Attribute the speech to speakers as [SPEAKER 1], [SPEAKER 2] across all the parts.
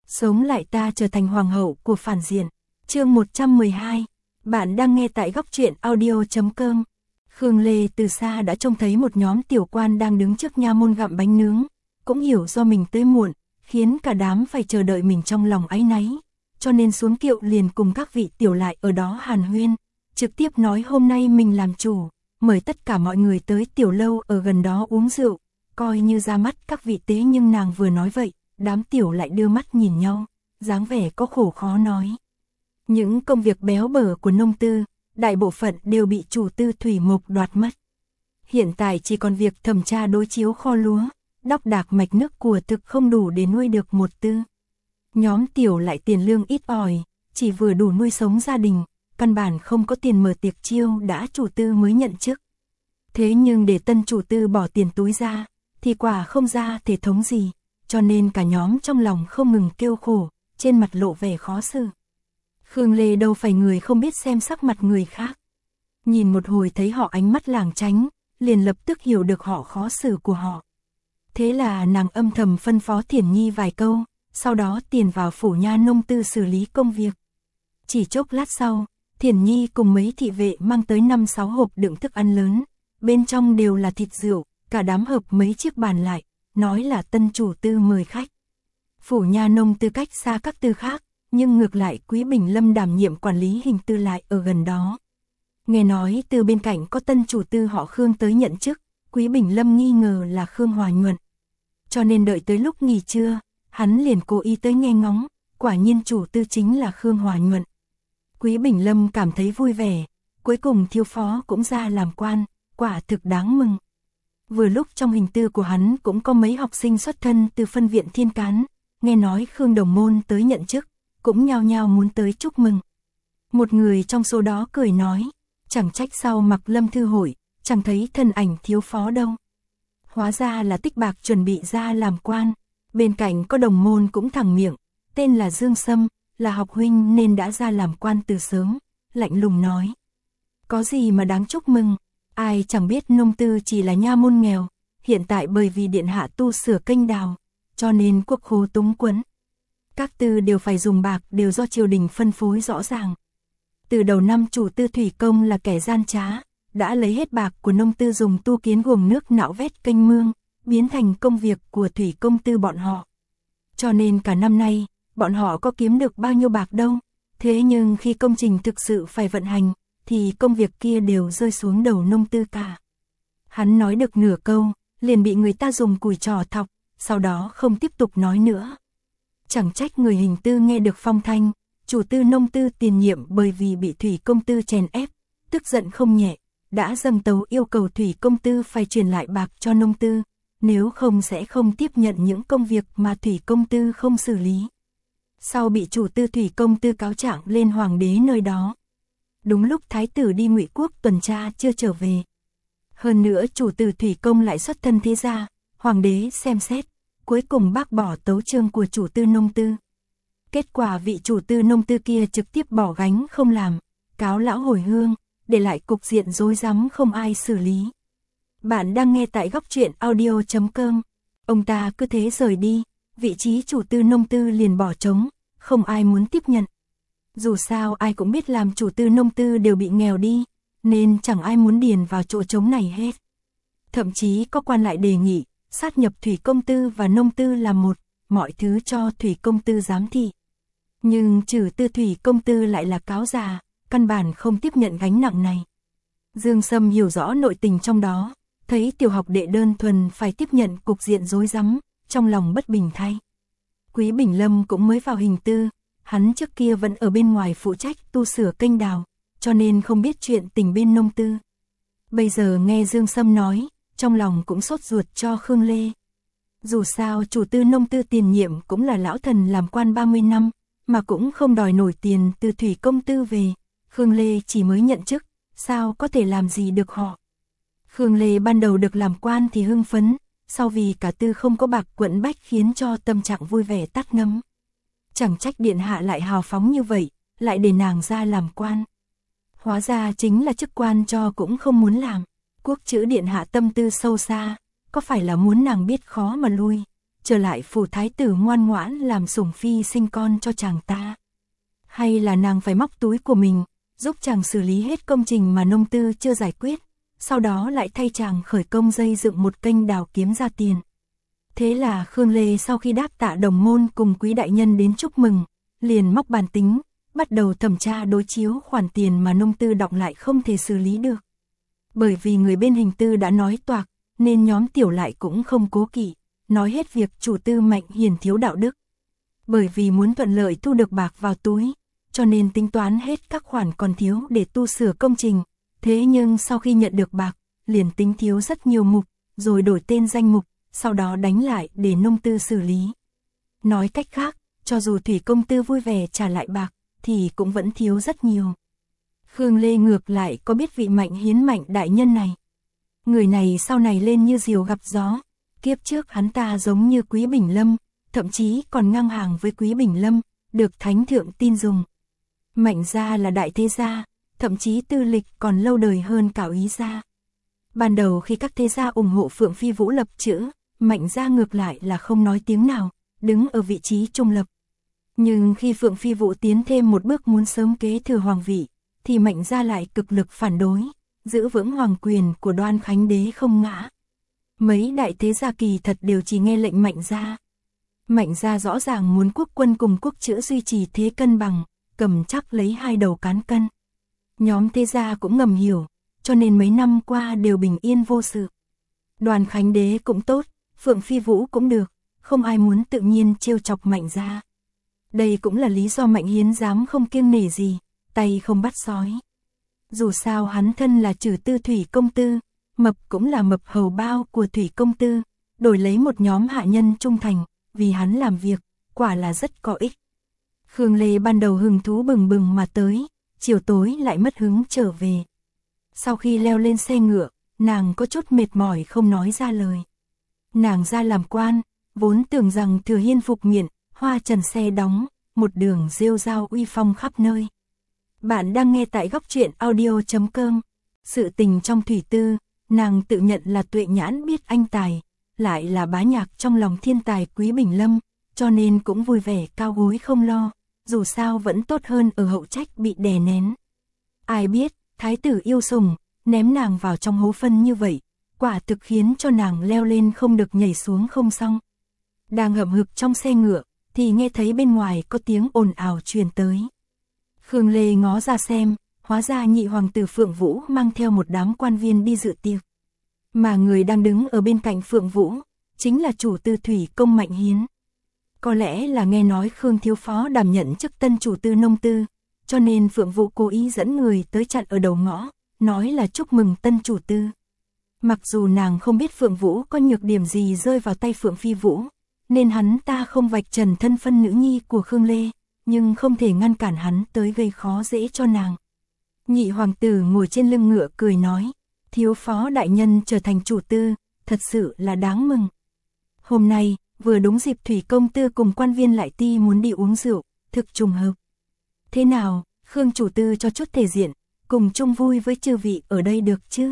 [SPEAKER 1] Sống lại ta trở thành hoàng hậu của phản diện. Chương 112. Bạn đang nghe tại góc truyện audio.com. Khương Lê từ xa đã trông thấy một nhóm tiểu quan đang đứng trước nha môn gặm bánh nướng, cũng hiểu do mình tới muộn, khiến cả đám phải chờ đợi mình trong lòng áy náy, cho nên xuống kiệu liền cùng các vị tiểu lại ở đó hàn huyên, trực tiếp nói hôm nay mình làm chủ, mời tất cả mọi người tới tiểu lâu ở gần đó uống rượu, coi như ra mắt các vị tế. Nhưng nàng vừa nói vậy, đám tiểu lại đưa mắt nhìn nhau, dáng vẻ có khổ khó nói. Những công việc béo bở của nông tư, đại bộ phận đều bị chủ tư Thủy Mục đoạt mất. Hiện tại chỉ còn việc thẩm tra đối chiếu kho lúa, đốc đạc mạch nước của thực không đủ để nuôi được một tư. Nhóm tiểu lại tiền lương ít ỏi, chỉ vừa đủ nuôi sống gia đình, căn bản không có tiền mở tiệc chiêu đã chủ tư mới nhận chức. Thế nhưng để tân chủ tư bỏ tiền túi ra, thì quả không ra thể thống gì, cho nên cả nhóm trong lòng không ngừng kêu khổ, trên mặt lộ vẻ khó xử. Khương Lê đâu phải người không biết xem sắc mặt người khác. Nhìn một hồi thấy họ ánh mắt lảng tránh, liền lập tức hiểu được họ khó xử của họ. Thế là nàng âm thầm phân phó Thiển Nhi vài câu, sau đó tiền vào phủ nha nông tư xử lý công việc. Chỉ chốc lát sau, Thiển Nhi cùng mấy thị vệ mang tới 5-6 hộp đựng thức ăn lớn, bên trong đều là thịt rượu, cả đám hợp mấy chiếc bàn lại, nói là tân chủ tư mời khách. Phủ nha nông tư cách xa các tư khác, nhưng ngược lại Quý Bình Lâm đảm nhiệm quản lý hình tư lại ở gần đó. Nghe nói từ bên cạnh có tân chủ tư họ Khương tới nhận chức, Quý Bình Lâm nghi ngờ là Khương Hòa Nhuận. Cho nên đợi tới lúc nghỉ trưa, hắn liền cố ý tới nghe ngóng, quả nhiên chủ tư chính là Khương Hòa Nhuận. Quý Bình Lâm cảm thấy vui vẻ, cuối cùng thiếu phó cũng ra làm quan, quả thực đáng mừng. Vừa lúc trong hình tư của hắn cũng có mấy học sinh xuất thân từ phân viện Thiên Cán, nghe nói Khương Đồng Môn tới nhận chức, cũng nhao nhao muốn tới chúc mừng. Một người trong số đó cười nói, chẳng trách sau Mặc Lâm thư hội, chẳng thấy thân ảnh thiếu phó đâu. Hóa ra là tích bạc chuẩn bị ra làm quan, bên cạnh có đồng môn cũng thẳng miệng, tên là Dương Sâm, là học huynh nên đã ra làm quan từ sớm, lạnh lùng nói. Có gì mà đáng chúc mừng, ai chẳng biết nông tư chỉ là nha môn nghèo, hiện tại bởi vì điện hạ tu sửa kênh đào, cho nên quốc khố túng quẫn. Các tư đều phải dùng bạc đều do triều đình phân phối rõ ràng. Từ đầu năm chủ tư Thủy Công là kẻ gian trá, đã lấy hết bạc của nông tư dùng tu kiến guồng nước nạo vét kênh mương, biến thành công việc của Thủy Công tư bọn họ. Cho nên cả năm nay, bọn họ có kiếm được bao nhiêu bạc đâu, thế nhưng khi công trình thực sự phải vận hành, thì công việc kia đều rơi xuống đầu nông tư cả. Hắn nói được nửa câu, liền bị người ta dùng cùi trò thọc, sau đó không tiếp tục nói nữa. Chẳng trách người hình tư nghe được phong thanh, chủ tư nông tư tiền nhiệm bởi vì bị Thủy Công tư chèn ép, tức giận không nhẹ, đã dâng tấu yêu cầu Thủy Công tư phải truyền lại bạc cho nông tư, nếu không sẽ không tiếp nhận những công việc mà Thủy Công tư không xử lý. Sau bị chủ tư Thủy Công tư cáo trạng lên hoàng đế nơi đó. Đúng lúc thái tử đi Ngụy Quốc tuần tra chưa trở về. Hơn nữa chủ tử Thủy Công lại xuất thân thế gia, hoàng đế xem xét, cuối cùng bác bỏ tấu chương của chủ tư nông tư. Kết quả vị chủ tư nông tư kia trực tiếp bỏ gánh không làm, cáo lão hồi hương, để lại cục diện rối rắm không ai xử lý. Bạn đang nghe tại góc truyện audio.com. Ông ta cứ thế rời đi, vị trí chủ tư nông tư liền bỏ trống, không ai muốn tiếp nhận. Dù sao ai cũng biết làm chủ tư nông tư đều bị nghèo đi, nên chẳng ai muốn điền vào chỗ trống này hết. Thậm chí có quan lại đề nghị, sát nhập Thủy Công tư và nông tư là một, mọi thứ cho Thủy Công tư giám thị. Nhưng trừ tư Thủy Công tư lại là cáo già, căn bản không tiếp nhận gánh nặng này. Dương Sâm hiểu rõ nội tình trong đó, thấy tiểu học đệ đơn thuần phải tiếp nhận cục diện rối rắm, trong lòng bất bình thay. Quý Bình Lâm cũng mới vào hình tư, hắn trước kia vẫn ở bên ngoài phụ trách tu sửa kênh đào, cho nên không biết chuyện tình bên nông tư. Bây giờ nghe Dương Sâm nói, trong lòng cũng sốt ruột cho Khương Lê. Dù sao chủ tư nông tư tiền nhiệm cũng là lão thần làm quan 30 năm, mà cũng không đòi nổi tiền từ Thủy Công tư về. Khương Lê chỉ mới nhận chức, sao có thể làm gì được họ. Khương Lê ban đầu được làm quan thì hưng phấn, sau vì cả tư không có bạc quẫn bách khiến cho tâm trạng vui vẻ tắt ngấm. Chẳng trách điện hạ lại hào phóng như vậy, lại để nàng ra làm quan. Hóa ra chính là chức quan cho cũng không muốn làm. Quốc chữ điện hạ tâm tư sâu xa, có phải là muốn nàng biết khó mà lui, trở lại phủ thái tử ngoan ngoãn làm sủng phi sinh con cho chàng ta. Hay là nàng phải móc túi của mình, giúp chàng xử lý hết công trình mà nông tư chưa giải quyết, sau đó lại thay chàng khởi công xây dựng một kênh đào kiếm ra tiền. Thế là Khương Lê sau khi đáp tạ đồng môn cùng quý đại nhân đến chúc mừng, liền móc bàn tính, bắt đầu thẩm tra đối chiếu khoản tiền mà nông tư đọng lại không thể xử lý được. Bởi vì người bên hình tư đã nói toạc, nên nhóm tiểu lại cũng không cố kỵ, nói hết việc chủ tư Mạnh Hiền thiếu đạo đức. Bởi vì muốn thuận lợi thu được bạc vào túi, cho nên tính toán hết các khoản còn thiếu để tu sửa công trình. Thế nhưng sau khi nhận được bạc, liền tính thiếu rất nhiều mục, rồi đổi tên danh mục, sau đó đánh lại để nông tư xử lý. Nói cách khác, cho dù Thủy công tư vui vẻ trả lại bạc, thì cũng vẫn thiếu rất nhiều. Khương Lê ngược lại có biết vị Mạnh Hiến Mạnh đại nhân này. Người này sau này lên như diều gặp gió, kiếp trước hắn ta giống như Quý Bình Lâm, thậm chí còn ngang hàng với Quý Bình Lâm, được thánh thượng tin dùng. Mạnh gia là đại thế gia, thậm chí tư lịch còn lâu đời hơn cả Úy gia. Ban đầu khi các thế gia ủng hộ Phượng Phi Vũ lập chữ, Mạnh gia ngược lại là không nói tiếng nào, đứng ở vị trí trung lập. Nhưng khi Phượng Phi Vũ tiến thêm một bước muốn sớm kế thừa hoàng vị, thì Mạnh gia lại cực lực phản đối, giữ vững hoàng quyền của Đoan Khánh đế không ngã. Mấy đại thế gia kỳ thật đều chỉ nghe lệnh Mạnh gia. Mạnh gia rõ ràng muốn quốc quân cùng quốc chữ duy trì thế cân bằng, cầm chắc lấy hai đầu cán cân. Nhóm thế gia cũng ngầm hiểu, cho nên mấy năm qua đều bình yên vô sự. Đoan Khánh đế cũng tốt, Phượng Phi Vũ cũng được, không ai muốn tự nhiên trêu chọc Mạnh gia. Đây cũng là lý do Mạnh Hiến dám không kiêng nể gì, tay không bắt sói. Dù sao hắn thân là trừ tư Thủy công tư, mập cũng là mập hầu bao của Thủy công tư, đổi lấy một nhóm hạ nhân trung thành, vì hắn làm việc, quả là rất có ích. Khương Lê ban đầu hứng thú bừng bừng mà tới, chiều tối lại mất hứng trở về. Sau khi leo lên xe ngựa, nàng có chút mệt mỏi không nói ra lời. Nàng ra làm quan, vốn tưởng rằng Thừa Hiên phục miện, hoa trần xe đóng, một đường rêu rao uy phong khắp nơi. Bạn đang nghe tại góc truyện audio.com. Sự tình trong thủy tư, nàng tự nhận là tuệ nhãn biết anh tài, lại là bá nhạc trong lòng thiên tài Quý Bình Lâm, cho nên cũng vui vẻ cao gối không lo, dù sao vẫn tốt hơn ở hậu trách bị đè nén. Ai biết, thái tử yêu sủng, ném nàng vào trong hố phân như vậy, quả thực khiến cho nàng leo lên không được nhảy xuống không xong. Đang hậm hực trong xe ngựa, thì nghe thấy bên ngoài có tiếng ồn ào truyền tới. Khương Lê ngó ra xem, hóa ra nhị hoàng tử Phượng Vũ mang theo một đám quan viên đi dự tiệc. Mà người đang đứng ở bên cạnh Phượng Vũ, chính là chủ tư Thủy công Mạnh Hiến. Có lẽ là nghe nói Khương thiếu phó đảm nhận chức tân chủ tư nông tư, cho nên Phượng Vũ cố ý dẫn người tới chặn ở đầu ngõ, nói là chúc mừng tân chủ tư. Mặc dù nàng không biết Phượng Vũ có nhược điểm gì rơi vào tay Phượng Phi Vũ, nên hắn ta không vạch trần thân phân nữ nhi của Khương Lê, nhưng không thể ngăn cản hắn tới gây khó dễ cho nàng. Nhị hoàng tử ngồi trên lưng ngựa cười nói, thiếu phó đại nhân trở thành chủ tư, thật sự là đáng mừng. Hôm nay, vừa đúng dịp Thủy công tư cùng quan viên lại ti muốn đi uống rượu, thực trùng hợp. Thế nào, Khương chủ tư cho chút thể diện, cùng chung vui với chư vị ở đây được chứ?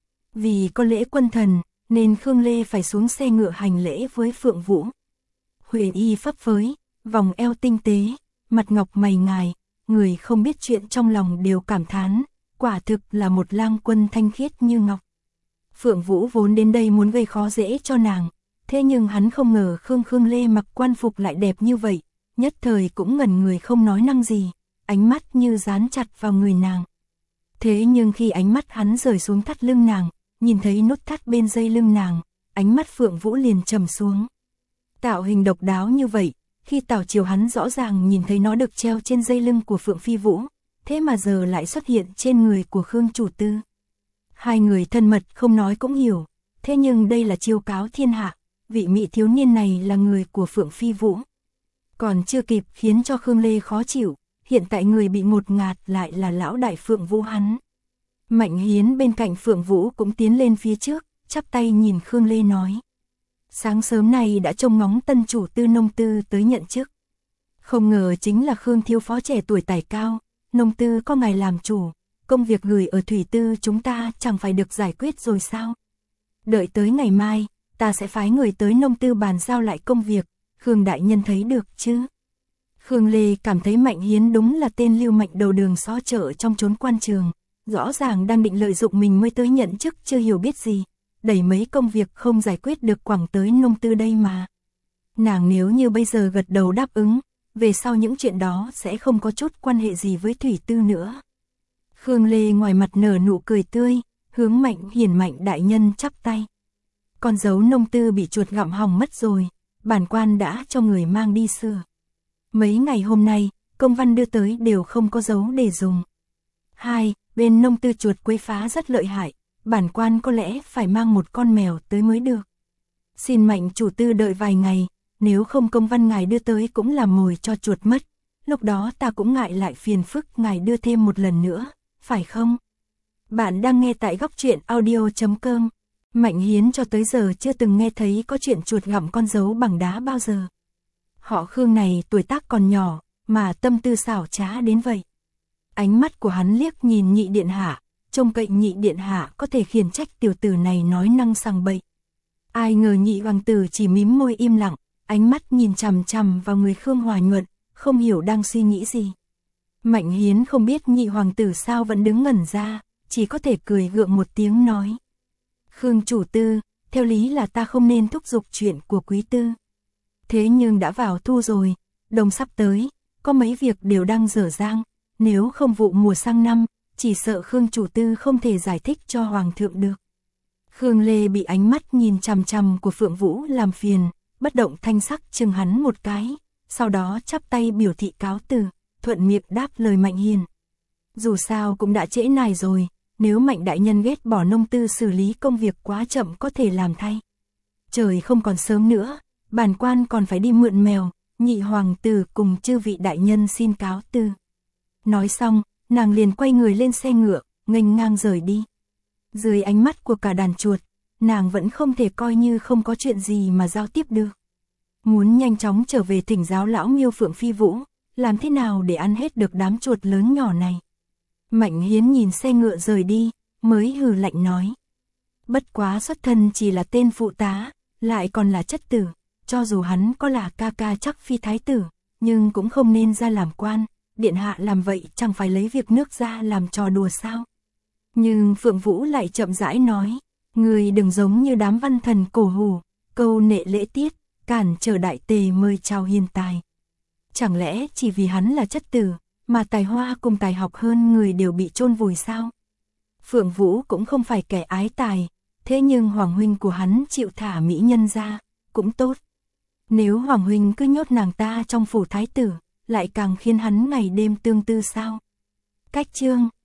[SPEAKER 1] Vì có lễ quân thần, nên Khương Lê phải xuống xe ngựa hành lễ với Phượng Vũ. Huệ y phấp phới, vòng eo tinh tế, mặt ngọc mày ngài, người không biết chuyện trong lòng đều cảm thán, quả thực là một lang quân thanh khiết như ngọc. Phượng Vũ vốn đến đây muốn gây khó dễ cho nàng, thế nhưng hắn không ngờ Khương Lê mặc quan phục lại đẹp như vậy, nhất thời cũng ngẩn người không nói năng gì, ánh mắt như dán chặt vào người nàng. Thế nhưng khi ánh mắt hắn rời xuống thắt lưng nàng, nhìn thấy nút thắt bên dây lưng nàng, ánh mắt Phượng Vũ liền trầm xuống. Tạo hình độc đáo như vậy, khi tảo chiều hắn rõ ràng nhìn thấy nó được treo trên dây lưng của Phượng Phi Vũ, thế mà giờ lại xuất hiện trên người của Khương chủ tư. Hai người thân mật không nói cũng hiểu, thế nhưng đây là chiêu cáo thiên hạ, vị mỹ thiếu niên này là người của Phượng Phi Vũ. Còn chưa kịp khiến cho Khương Lê khó chịu, hiện tại người bị ngột ngạt lại là lão đại Phượng Vũ hắn. Mạnh Hiến bên cạnh Phượng Vũ cũng tiến lên phía trước, chắp tay nhìn Khương Lê nói. Sáng sớm này đã trông ngóng tân chủ tư nông tư tới nhận chức. Không ngờ chính là Khương thiếu phó trẻ tuổi tài cao, nông tư có ngài làm chủ, công việc gửi ở thủy tư chúng ta chẳng phải được giải quyết rồi sao? Đợi tới ngày mai, ta sẽ phái người tới Nông Tư bàn giao lại công việc, Khương đại nhân thấy được chứ? Khương Lê cảm thấy Mạnh Hiến đúng là tên lưu manh đầu đường xó chợ trong chốn quan trường, rõ ràng đang định lợi dụng mình mới tới nhận chức chưa hiểu biết gì, đẩy mấy công việc không giải quyết được quẳng tới Nông Tư đây mà. Nàng nếu như bây giờ gật đầu đáp ứng, về sau những chuyện đó sẽ không có chút quan hệ gì với Thủy Tư nữa. Khương Lê ngoài mặt nở nụ cười tươi, hướng Mạnh Hiển Mạnh đại nhân chắp tay. Con dấu Nông Tư bị chuột gặm hỏng mất rồi, bản quan đã cho người mang đi sửa. Mấy ngày hôm nay, công văn đưa tới đều không có dấu để dùng. Bên Nông Tư chuột quấy phá rất lợi hại, bản quan có lẽ phải mang một con mèo tới mới được. Xin Mạnh chủ tư đợi vài ngày, nếu không công văn ngài đưa tới cũng làm mồi cho chuột mất, lúc đó ta cũng ngại lại phiền phức ngài đưa thêm một lần nữa, phải không? Bạn đang nghe tại Góc Truyện Audio.com. Mạnh Hiến cho tới giờ chưa từng nghe thấy có chuyện chuột gặm con dấu bằng đá bao giờ. Họ Khương này tuổi tác còn nhỏ, mà tâm tư xảo trá đến vậy. Ánh mắt của hắn liếc nhìn Nhị điện hạ, trông cậy Nhị điện hạ có thể khiển trách tiểu tử này nói năng sằng bậy. Ai ngờ Nhị hoàng tử chỉ mím môi im lặng, ánh mắt nhìn chằm chằm vào người Khương Hòa Nhuận, không hiểu đang suy nghĩ gì. Mạnh Hiến không biết Nhị hoàng tử sao vẫn đứng ngẩn ra, chỉ có thể cười gượng một tiếng nói. Khương chủ tư, theo lý là ta không nên thúc giục chuyện của quý tư. Thế nhưng đã vào thu rồi, đông sắp tới, có mấy việc đều đang dở dang, nếu không vụ mùa sang năm, chỉ sợ Khương chủ tư không thể giải thích cho hoàng thượng được. Khương Lê bị ánh mắt nhìn chằm chằm của Phượng Vũ làm phiền, bất động thanh sắc chừng hắn một cái, sau đó chắp tay biểu thị cáo từ, thuận miệng đáp lời Mạnh Hiền. Dù sao cũng đã trễ này rồi, nếu Mạnh đại nhân ghét bỏ Nông Tư xử lý công việc quá chậm có thể làm thay. Trời không còn sớm nữa, bản quan còn phải đi mượn mèo, Nhị hoàng tử cùng chư vị đại nhân xin cáo từ. Nói xong, nàng liền quay người lên xe ngựa, nghênh ngang rời đi. Dưới ánh mắt của cả đàn chuột, nàng vẫn không thể coi như không có chuyện gì mà giao tiếp được. Muốn nhanh chóng trở về thỉnh giáo lão Miêu Phượng Phi Vũ, làm thế nào để ăn hết được đám chuột lớn nhỏ này. Mạnh Hiến nhìn xe ngựa rời đi, mới hừ lạnh nói. Bất quá xuất thân chỉ là tên phụ tá, lại còn là chất tử, cho dù hắn có là ca ca chắc phi thái tử, nhưng cũng không nên ra làm quan, điện hạ làm vậy chẳng phải lấy việc nước ra làm trò đùa sao. Nhưng Phượng Vũ lại chậm rãi nói, người đừng giống như đám văn thần cổ hủ, câu nệ lễ tiết, cản trở đại tề mời chào hiền tài. Chẳng lẽ chỉ vì hắn là chất tử, mà tài hoa cùng tài học hơn người đều bị chôn vùi sao? Phượng Vũ cũng không phải kẻ ái tài, thế nhưng hoàng huynh của hắn chịu thả mỹ nhân ra, cũng tốt. Nếu hoàng huynh cứ nhốt nàng ta trong phủ thái tử, lại càng khiến hắn ngày đêm tương tư sao? Cách chương